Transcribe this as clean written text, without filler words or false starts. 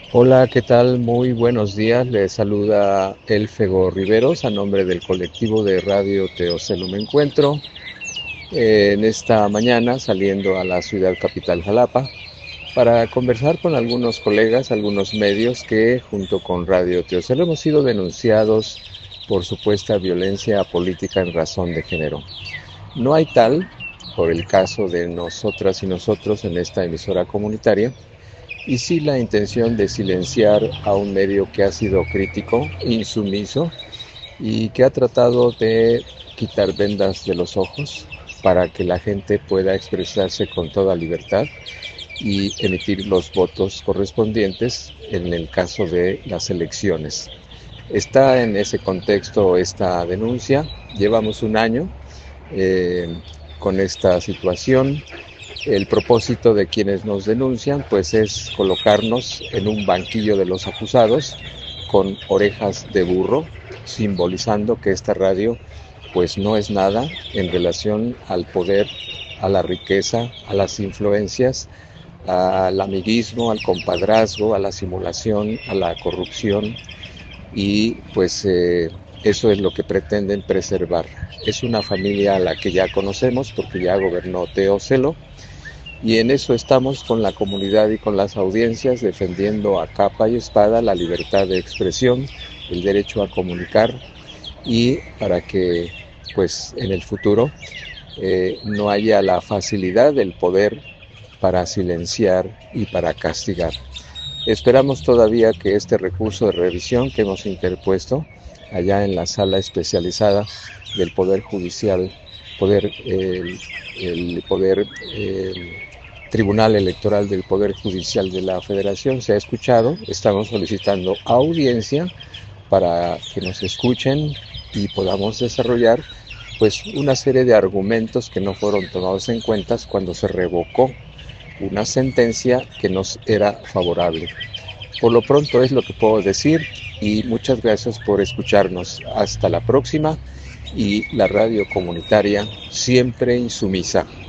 Hola, ¿qué tal? Muy buenos días. Les saluda Elfego Riveros a nombre del colectivo de Radio Teocelo. Me encuentro en esta mañana saliendo a la ciudad capital Jalapa para conversar con algunos colegas, algunos medios que junto con Radio Teocelo hemos sido denunciados por supuesta violencia política en razón de género. No hay tal, por el caso de nosotras y nosotros en esta emisora comunitaria, y sí la intención de silenciar a un medio que ha sido crítico, insumiso y que ha tratado de quitar vendas de los ojos para que la gente pueda expresarse con toda libertad y emitir los votos correspondientes en el caso de las elecciones. Está en ese contexto esta denuncia. Llevamos un año eh, con esta situación. El propósito de quienes nos denuncian pues es colocarnos en un banquillo de los acusados con orejas de burro, simbolizando que esta radio pues no es nada en relación al poder, a la riqueza, a las influencias, al amiguismo, al compadrazgo, a la simulación, a la corrupción y pues eso es lo que pretenden preservar. Es una familia a la que ya conocemos porque ya gobernó Teocelo y en eso estamos con la comunidad y con las audiencias defendiendo a capa y espada la libertad de expresión, el derecho a comunicar y para que pues en el futuro no haya la facilidad del poder para silenciar y para castigar. Esperamos todavía que este recurso de revisión que hemos interpuesto allá en la sala especializada del Poder Judicial, el Poder Tribunal Electoral del Poder Judicial de la Federación se ha escuchado. Estamos solicitando audiencia para que nos escuchen y podamos desarrollar pues una serie de argumentos que no fueron tomados en cuenta cuando se revocó una sentencia que nos era favorable. Por lo pronto es lo que puedo decir y muchas gracias por escucharnos. Hasta la próxima y la radio comunitaria siempre insumisa.